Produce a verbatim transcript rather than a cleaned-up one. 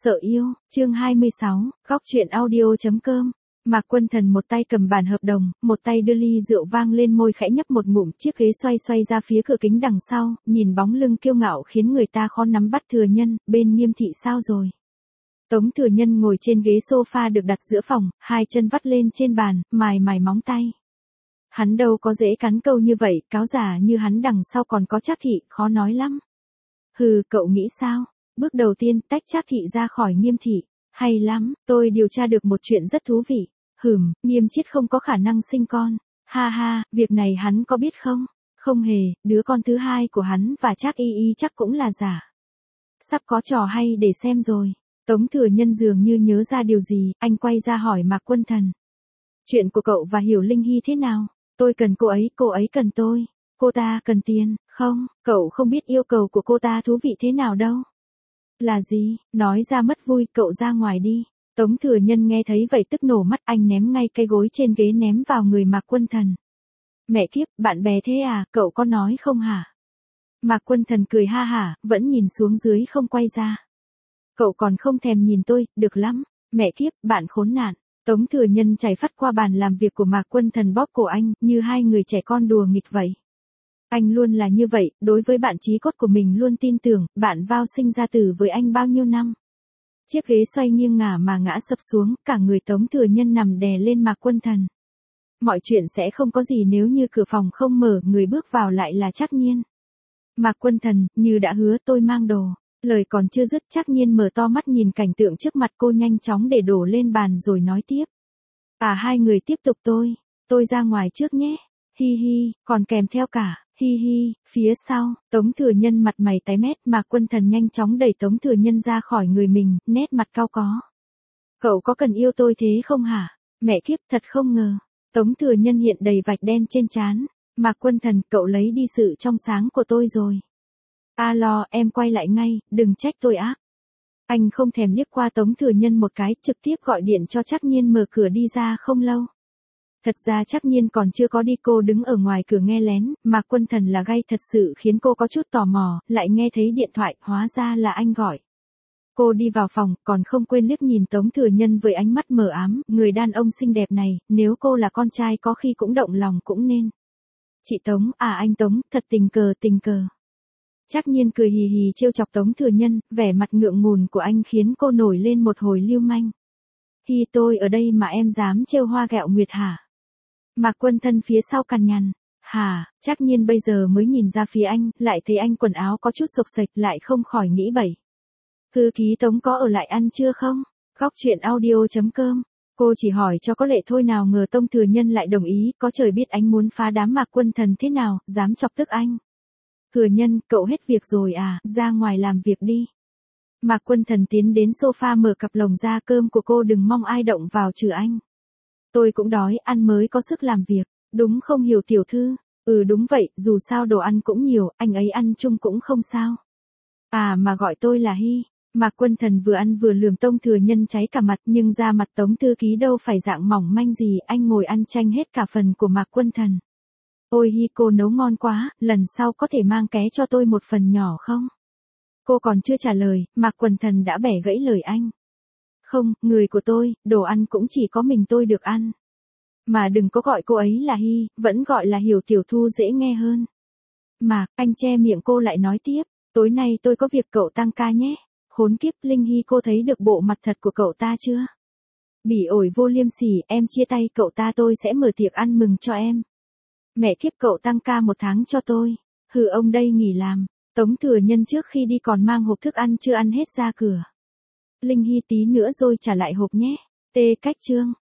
Sợ yêu, chương hai mươi sáu, góc truyện audio chấm com. Mạc Quân Thần một tay cầm bản hợp đồng, một tay đưa ly rượu vang lên môi khẽ nhấp một ngụm, chiếc ghế xoay xoay ra phía cửa kính đằng sau, nhìn bóng lưng kiêu ngạo khiến người ta khó nắm bắt. Thừa Nhân, bên Nghiêm thị sao rồi? Tống Thừa Nhân ngồi trên ghế sofa được đặt giữa phòng, hai chân vắt lên trên bàn, mài mài móng tay. Hắn đâu có dễ cắn câu như vậy, cáo giả như hắn đằng sau còn có Trác thị, khó nói lắm. Hừ, cậu nghĩ sao? Bước đầu tiên, tách Trác thị ra khỏi Nghiêm thị. Hay lắm, tôi điều tra được một chuyện rất thú vị. Hửm, Nghiêm Chiết không có khả năng sinh con. Ha ha, việc này hắn có biết không? Không hề, đứa con thứ hai của hắn và Trác y y chắc cũng là giả. Sắp có trò hay để xem rồi. Tống Thừa Nhân dường như nhớ ra điều gì, anh quay ra hỏi Mạc Quân Thần. Chuyện của cậu và Hiểu Linh Hy thế nào? Tôi cần cô ấy, cô ấy cần tôi. Cô ta cần tiền, không, cậu không biết yêu cầu của cô ta thú vị thế nào đâu. Là gì, nói ra mất vui, cậu ra ngoài đi. Tống Thừa Nhân nghe thấy vậy tức nổ mắt, anh ném ngay cây gối trên ghế ném vào người Mạc Quân Thần. Mẹ kiếp, bạn bè thế à, cậu có nói không hả? Mạc Quân Thần cười ha hả, vẫn nhìn xuống dưới không quay ra. Cậu còn không thèm nhìn tôi, được lắm, mẹ kiếp, bạn khốn nạn. Tống Thừa Nhân chảy phát qua bàn làm việc của Mạc Quân Thần bóp cổ anh, như hai người trẻ con đùa nghịch vậy. Anh luôn là như vậy, đối với bạn chí cốt của mình luôn tin tưởng, bạn Vào sinh ra tử với anh bao nhiêu năm. Chiếc ghế xoay nghiêng ngả mà ngã sập xuống, cả người Tống Thừa Nhân nằm đè lên Mạc Quân Thần. Mọi chuyện sẽ không có gì nếu như cửa phòng không mở, người bước vào lại là Trác Nhiên. Mạc Quân Thần, như đã hứa tôi mang đồ. Lời còn chưa dứt, Trác Nhiên mở to mắt nhìn cảnh tượng trước mặt cô, nhanh chóng để đổ lên bàn rồi nói tiếp. À, hai người tiếp tục, tôi, tôi ra ngoài trước nhé. Hi hi, còn kèm theo cả. Hi hi, phía sau, Tống Thừa Nhân mặt mày tái mét, Mạc Quân Thần nhanh chóng đẩy Tống Thừa Nhân ra khỏi người mình, nét mặt cau có. Cậu có cần yêu tôi thế không hả? Mẹ kiếp, thật không ngờ. Tống Thừa Nhân hiện đầy vạch đen trên trán. Mạc Quân Thần, cậu lấy đi sự trong sáng của tôi rồi. Alo, em quay lại ngay, đừng trách tôi ác. Anh không thèm liếc qua Tống Thừa Nhân một cái, trực tiếp gọi điện cho Trác Nhiên mở cửa đi ra. Không lâu. Thật ra Trác Nhiên còn chưa có đi, cô đứng ở ngoài cửa nghe lén, Mạc Quân Thần là gay thật sự khiến cô có chút tò mò, lại nghe thấy điện thoại, hóa ra là anh gọi. Cô đi vào phòng, còn không quên liếc nhìn Tống Thừa Nhân với ánh mắt mờ ám, người đàn ông xinh đẹp này, nếu cô là con trai có khi cũng động lòng cũng nên. Chị Tống, à anh Tống, thật tình cờ tình cờ. Trác Nhiên cười hì hì trêu chọc Tống Thừa Nhân, vẻ mặt ngượng ngùng của anh khiến cô nổi lên một hồi lưu manh. Hi, tôi ở đây mà em dám trêu hoa ghẹo nguyệt hả? Mạc Quân Thần phía sau cằn nhằn. Hả, Trác Nhiên bây giờ mới nhìn ra phía anh, lại thấy anh quần áo có chút xộc xệch, lại không khỏi nghĩ bậy. Thư ký Tống có ở lại ăn chưa không? Góc truyện audio chấm com. Cô chỉ hỏi cho có lệ thôi, nào ngờ Tống Thừa Nhân lại đồng ý, có trời biết anh muốn phá đám Mạc Quân Thần thế nào, dám chọc tức anh. Thừa Nhân, cậu hết việc rồi à, ra ngoài làm việc đi. Mạc Quân Thần tiến đến sofa mở cặp lồng ra, cơm của cô đừng mong ai động vào trừ anh. Tôi cũng đói, ăn mới có sức làm việc, đúng không Hiểu tiểu thư? Ừ đúng vậy, dù sao đồ ăn cũng nhiều, anh ấy ăn chung cũng không sao. À mà gọi tôi là Hy. Mạc Quân Thần vừa ăn vừa lườm Tống Thừa Nhân cháy cả mặt, nhưng da mặt Tống thư ký đâu phải dạng mỏng manh gì, anh ngồi ăn chanh hết cả phần của Mạc Quân Thần. Ôi Hy, cô nấu ngon quá, lần sau có thể mang ké cho tôi một phần nhỏ không? Cô còn chưa trả lời, Mạc Quân Thần đã bẻ gãy lời anh. Không, người của tôi, đồ ăn cũng chỉ có mình tôi được ăn. Mà đừng có gọi cô ấy là Hy, vẫn gọi là Hiểu tiểu thư dễ nghe hơn. Mạc, anh che miệng cô lại nói tiếp, tối nay tôi có việc, cậu tăng ca nhé. Khốn kiếp, Linh Hy, cô thấy được bộ mặt thật của cậu ta chưa? Bỉ ổi vô liêm sỉ, em chia tay cậu ta tôi sẽ mở tiệc ăn mừng cho em. Mẹ kiếp, cậu tăng ca một tháng cho tôi. Hừ, ông đây nghỉ làm. Tống Thừa Nhân trước khi đi còn mang hộp thức ăn chưa ăn hết ra cửa. Linh Hy, tí nữa rồi trả lại hộp nhé. Tê cách chương.